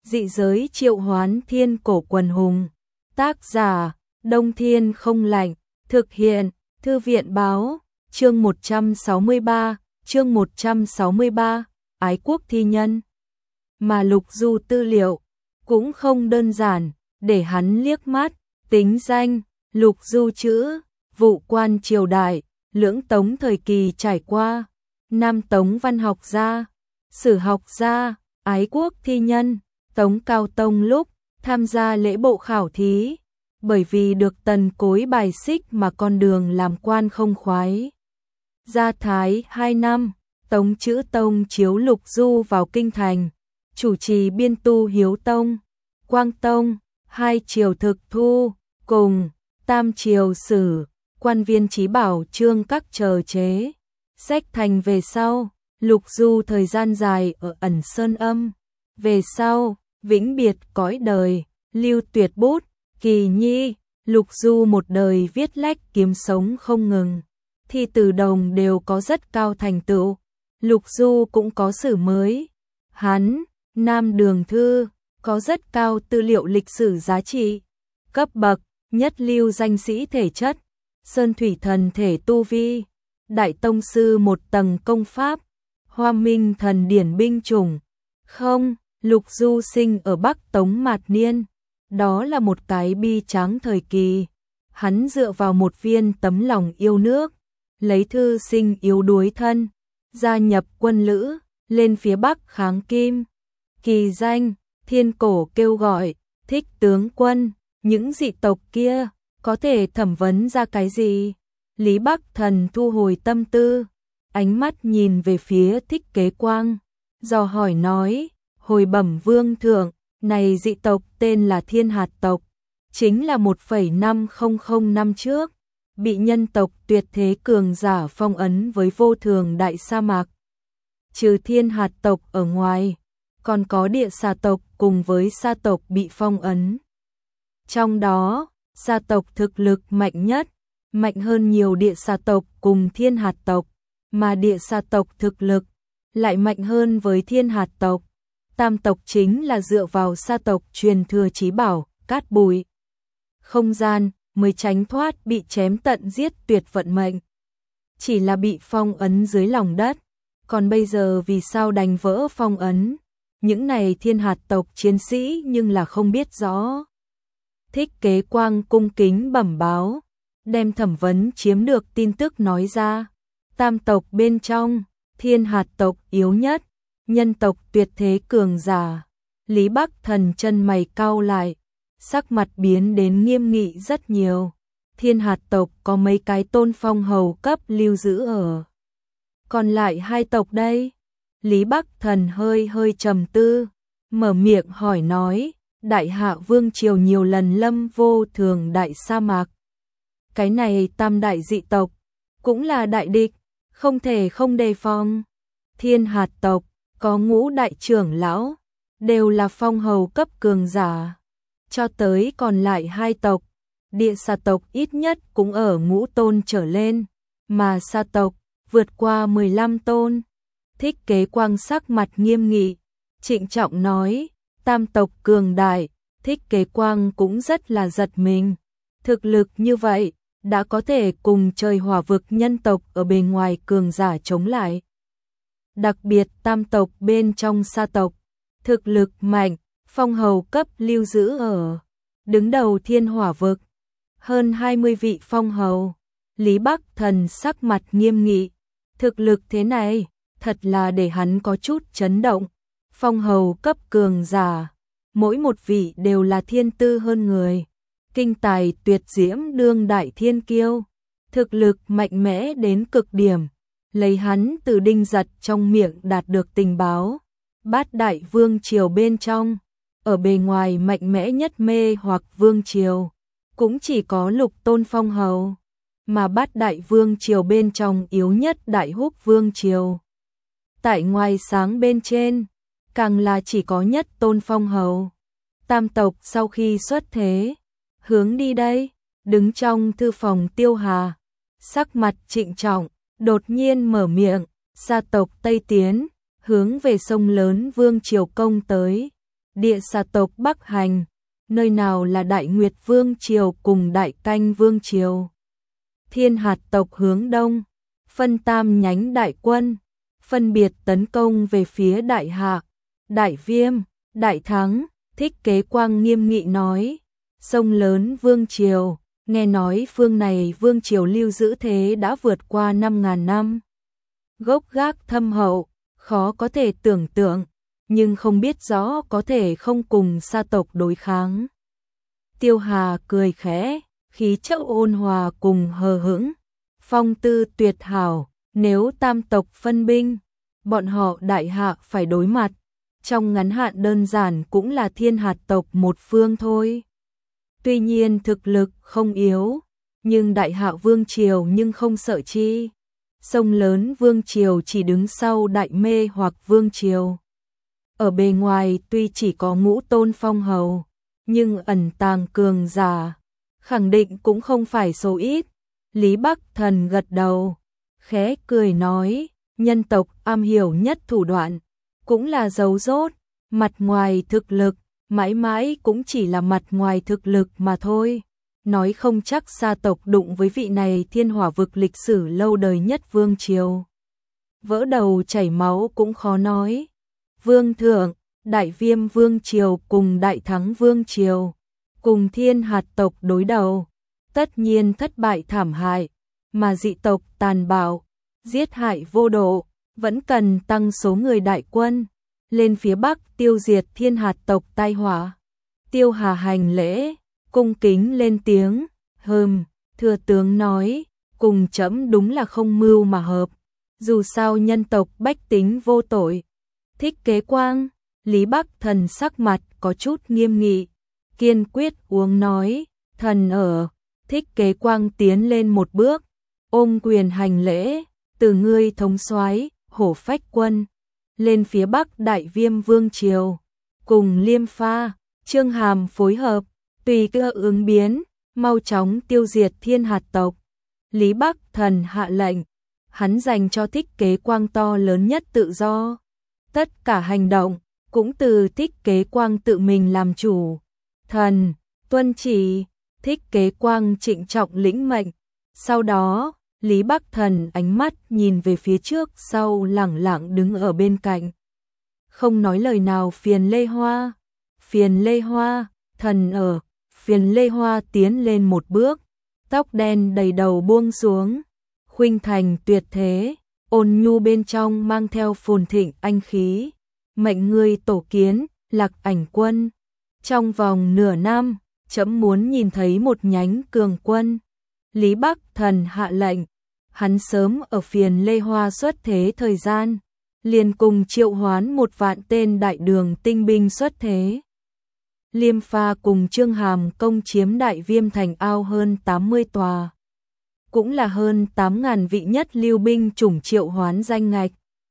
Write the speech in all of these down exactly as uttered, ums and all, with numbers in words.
Dị giới triệu hoán thiên cổ quần hùng. Tác giả, Đông Thiên Không Lạnh. Thực hiện, Thư viện Báo. Chương một trăm sáu mươi ba, chương một trăm sáu mươi ba, Ái Quốc Thi Nhân. Mà Lục Du tư liệu cũng không đơn giản, để hắn liếc mắt, tính danh, Lục Du chữ, vụ quan triều đại, lưỡng Tống thời kỳ trải qua, Nam Tống văn học gia, sử học gia, ái quốc thi nhân, Tống Cao Tông lúc tham gia lễ bộ khảo thí, bởi vì được Tần Cối bài xích mà con đường làm quan không khoái. Gia Thái hai năm, Tống Chữ Tông chiếu Lục Du vào kinh thành, chủ trì biên tu Hiếu Tông, Quang Tông, hai triều thực thu, cùng tam triều sử, quan viên chí bảo trương các chờ chế. Sách thành về sau, Lục Du thời gian dài ở ẩn sơn âm. Về sau, vĩnh biệt cõi đời, lưu tuyệt bút, kỳ nhi, Lục Du một đời viết lách kiếm sống không ngừng. Thi từ đồng đều có rất cao thành tựu. Lục Du cũng có sử mới. Hắn, Nam Đường Thư, có rất cao tư liệu lịch sử giá trị. Cấp bậc, nhất lưu danh sĩ thể chất, sơn thủy thần thể tu vi, đại tông sư một tầng công pháp, hoa minh thần điển binh chủng. Không, Lục Du sinh ở Bắc Tống Mạt Niên. Đó là một cái bi tráng thời kỳ. Hắn dựa vào một viên tấm lòng yêu nước, lấy thư sinh yếu đuối thân, gia nhập quân lữ, lên phía Bắc kháng Kim. Kỳ danh, thiên cổ kêu gọi, thích tướng quân, những dị tộc kia, có thể thẩm vấn ra cái gì? Lý Bắc Thần thu hồi tâm tư, ánh mắt nhìn về phía Thích Kế Quang, dò hỏi nói, hồi bẩm vương thượng, này dị tộc tên là Thiên Hạt tộc, chính là một phẩy năm không không năm trước, bị nhân tộc tuyệt thế cường giả phong ấn với vô thường đại sa mạc. Trừ Thiên Hạt tộc ở ngoài, còn có địa xà tộc cùng với sa tộc bị phong ấn. Trong đó, sa tộc thực lực mạnh nhất, mạnh hơn nhiều địa xà tộc cùng Thiên Hạt tộc, mà địa xà tộc thực lực lại mạnh hơn với Thiên Hạt tộc. Tam tộc chính là dựa vào sa tộc truyền thừa chí bảo, cát bụi, không gian, mới tránh thoát bị chém tận giết tuyệt vận mệnh. Chỉ là bị phong ấn dưới lòng đất, còn bây giờ vì sao đành vỡ phong ấn? Những này Thiên Hạt tộc chiến sĩ nhưng là không biết rõ. Thích Kế Quang cung kính bẩm báo, đem thẩm vấn chiếm được tin tức nói ra. Tam tộc bên trong, Thiên Hạt tộc yếu nhất, nhân tộc tuyệt thế cường giả. Lý Bắc Thần chân mày cau lại, sắc mặt biến đến nghiêm nghị rất nhiều. Thiên Hạt tộc có mấy cái tôn phong hầu cấp lưu giữ ở. Còn lại hai tộc đây? Lý Bắc Thần hơi hơi trầm tư, mở miệng hỏi nói, Đại Hạ Vương triều nhiều lần lâm vô thường đại sa mạc. Cái này tam đại dị tộc, cũng là đại địch, không thể không đề phòng. Thiên Hạt tộc, có ngũ đại trưởng lão, đều là phong hầu cấp cường giả. Cho tới còn lại hai tộc, địa xà tộc ít nhất cũng ở ngũ tôn trở lên, mà sa tộc vượt qua mười lăm tôn. Thích Kế Quang sắc mặt nghiêm nghị, trịnh trọng nói, tam tộc cường đại. Thích Kế Quang cũng rất là giật mình. Thực lực như vậy, đã có thể cùng trời hỏa vực nhân tộc ở bề ngoài cường giả chống lại. Đặc biệt tam tộc bên trong sa tộc, thực lực mạnh, phong hầu cấp lưu giữ ở đứng đầu Thiên Hỏa vực, hơn hai mươi vị phong hầu. Lý Bắc Thần sắc mặt nghiêm nghị, thực lực thế này, thật là để hắn có chút chấn động. Phong hầu cấp cường giả, mỗi một vị đều là thiên tư hơn người, kinh tài tuyệt diễm đương đại thiên kiêu, thực lực mạnh mẽ đến cực điểm. Lấy hắn từ Đinh Giật trong miệng đạt được tình báo, bát đại vương triều bên trong, ở bề ngoài mạnh mẽ nhất mê hoặc vương triều, cũng chỉ có lục tôn phong hầu, mà bát đại vương triều bên trong yếu nhất Đại Húc vương triều. Tại ngoài sáng bên trên, càng là chỉ có nhất tôn phong hầu. Tam tộc sau khi xuất thế, hướng đi đây, đứng trong thư phòng Tiêu Hà, sắc mặt trịnh trọng, đột nhiên mở miệng, sa tộc Tây tiến, hướng về sông lớn vương triều công tới. địa xa tộc Bắc Hành, nơi nào là Đại Nguyệt Vương Triều cùng Đại Canh Vương Triều. Thiên hạt tộc hướng đông, phân tam nhánh đại quân, phân biệt tấn công về phía Đại Hạ, Đại Viêm, Đại Thắng. Thích Kế Quang nghiêm nghị nói, sông lớn Vương Triều, nghe nói phương này Vương Triều lưu giữ thế đã vượt qua năm ngàn năm. Gốc gác thâm hậu, khó có thể tưởng tượng, nhưng không biết rõ có thể không cùng Sa tộc đối kháng. Tiêu Hà cười khẽ, khí chất ôn hòa cùng hờ hững, phong tư tuyệt hảo, nếu tam tộc phân binh, bọn họ Đại Hạ phải đối mặt, trong ngắn hạn đơn giản cũng là thiên hạt tộc một phương thôi. Tuy nhiên thực lực không yếu, nhưng Đại Hạ Vương Triều nhưng không sợ chi. Sông lớn Vương Triều chỉ đứng sau Đại Mê hoặc Vương Triều. Ở bề ngoài tuy chỉ có ngũ tôn phong hầu, nhưng ẩn tàng cường giả, khẳng định cũng không phải số ít. Lý Bắc Thần gật đầu, khẽ cười nói, nhân tộc am hiểu nhất thủ đoạn, cũng là giấu rốt, mặt ngoài thực lực, mãi mãi cũng chỉ là mặt ngoài thực lực mà thôi. Nói không chắc Sa tộc đụng với vị này thiên hỏa vực lịch sử lâu đời nhất Vương Triều, vỡ đầu chảy máu cũng khó nói. Vương thượng, Đại Viêm Vương Triều cùng Đại Thắng Vương Triều, cùng thiên hạt tộc đối đầu, tất nhiên thất bại thảm hại, mà dị tộc tàn bạo, giết hại vô độ, vẫn cần tăng số người đại quân, lên phía Bắc tiêu diệt thiên hạt tộc tai họa. Tiêu Hà hành lễ, cung kính lên tiếng, hừm, thừa tướng nói, cùng trẫm đúng là không mưu mà hợp, dù sao nhân tộc bách tính vô tội. Thích Kế Quang, Lý Bắc Thần sắc mặt có chút nghiêm nghị, kiên quyết uống nói, thần ở. Thích Kế Quang tiến lên một bước, ôm quyền hành lễ, từ ngươi thống soái Hổ Phách quân, lên phía Bắc Đại Viêm Vương Triều, cùng Liêm Pha, Trương Hàm phối hợp, tùy cơ ứng biến, mau chóng tiêu diệt thiên hạt tộc. Lý Bắc Thần hạ lệnh, hắn dành cho Thích Kế Quang to lớn nhất tự do. Tất cả hành động, cũng từ Thích Kế Quang tự mình làm chủ. Thần, tuân chỉ. Thích Kế Quang trịnh trọng lĩnh mệnh. Sau đó, Lý Bắc Thần ánh mắt nhìn về phía trước sau lẳng lặng đứng ở bên cạnh. Không nói lời nào. Phiền Lê Hoa, Phiền Lê Hoa, thần ở. Phiền Lê Hoa tiến lên một bước, tóc đen đầy đầu buông xuống, khuynh thành tuyệt thế, ôn nhu bên trong mang theo phồn thịnh anh khí. Mệnh ngươi tổ kiến, Lạc Ảnh quân. Trong vòng nửa năm, trẫm muốn nhìn thấy một nhánh cường quân. Lý Bắc Thần hạ lệnh, hắn sớm ở Phiền Lê Hoa xuất thế thời gian, liền cùng triệu hoán một vạn tên đại đường tinh binh xuất thế. Liêm Pha cùng Trương Hàm công chiếm Đại Viêm thành ao hơn tám mươi tòa, cũng là hơn tám ngàn vị nhất lưu binh chủng triệu hoán danh ngạch.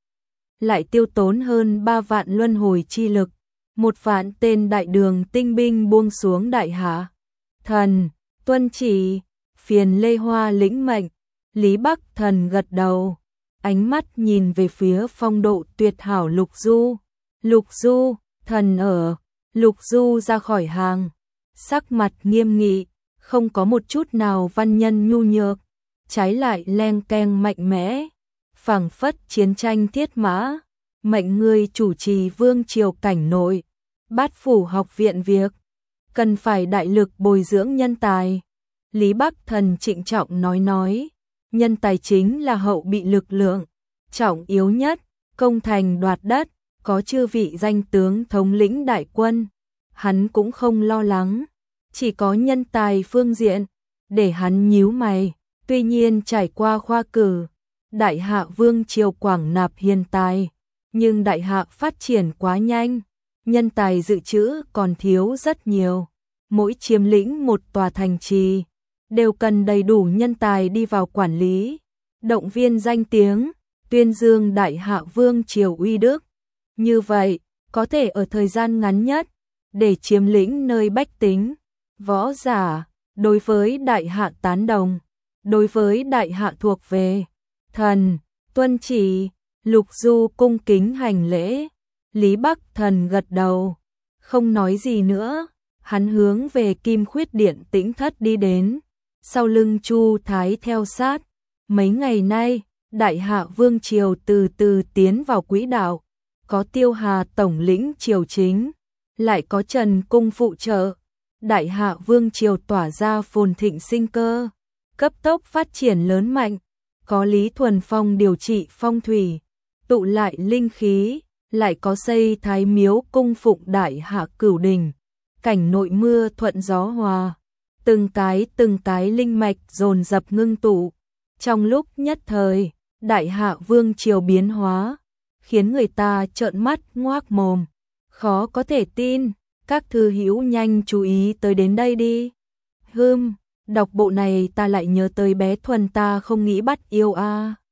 Lại tiêu tốn hơn ba vạn luân hồi chi lực, một vạn tên đại đường tinh binh buông xuống Đại Hạ. Thần, tuân chỉ. Phiền Lê Hoa lĩnh mệnh. Lý Bắc Thần gật đầu, ánh mắt nhìn về phía phong độ tuyệt hảo Lục Du. Lục Du, thần ở. Lục Du ra khỏi hàng, sắc mặt nghiêm nghị, không có một chút nào văn nhân nhu nhược, trái lại leng keng mạnh mẽ, phảng phất chiến tranh thiết mã. Mệnh ngươi chủ trì Vương Triều cảnh nội, Bát phủ học viện việc, cần phải đại lực bồi dưỡng nhân tài. Lý Bắc Thần trịnh trọng nói nói, nhân tài chính là hậu bị lực lượng, trọng yếu nhất, công thành đoạt đất, có chư vị danh tướng thống lĩnh đại quân, hắn cũng không lo lắng, chỉ có nhân tài phương diện, để hắn nhíu mày. Tuy nhiên trải qua khoa cử, Đại Hạ Vương Triều quảng nạp hiền tài, nhưng Đại Hạ phát triển quá nhanh, nhân tài dự trữ còn thiếu rất nhiều. Mỗi chiếm lĩnh một tòa thành trì, đều cần đầy đủ nhân tài đi vào quản lý, động viên danh tiếng, tuyên dương Đại Hạ Vương Triều uy đức. Như vậy, có thể ở thời gian ngắn nhất, để chiếm lĩnh nơi bách tính, võ giả, đối với Đại Hạ tán đồng, đối với Đại Hạ thuộc về. Thần, tuân chỉ. Lục Du cung kính hành lễ. Lý Bắc Thần gật đầu, Không nói gì nữa, hắn hướng về Kim Khuyết Điện Tĩnh Thất đi đến, sau lưng Chu Thái theo sát. Mấy ngày nay, Đại Hạ Vương triều từ từ tiến vào quỹ đạo, có Tiêu Hà tổng lĩnh triều chính, lại có Trần cung phụ trợ, Đại Hạ Vương triều tỏa ra phồn thịnh sinh cơ, cấp tốc phát triển lớn mạnh, có Lý Thuần Phong điều trị phong thủy, tụ lại linh khí, lại có xây Thái Miếu cung phụng Đại Hạ Cửu Đình, cảnh nội mưa thuận gió hòa, từng cái từng cái linh mạch dồn dập ngưng tụ. Trong lúc nhất thời, Đại Hạ Vương triều biến hóa, khiến người ta trợn mắt ngoác mồm, khó có thể tin. Các thư hữu nhanh chú ý tới đến đây đi. Hừm, đọc bộ này ta lại nhớ tới bé Thuần ta không nghĩ bắt yêu a. À.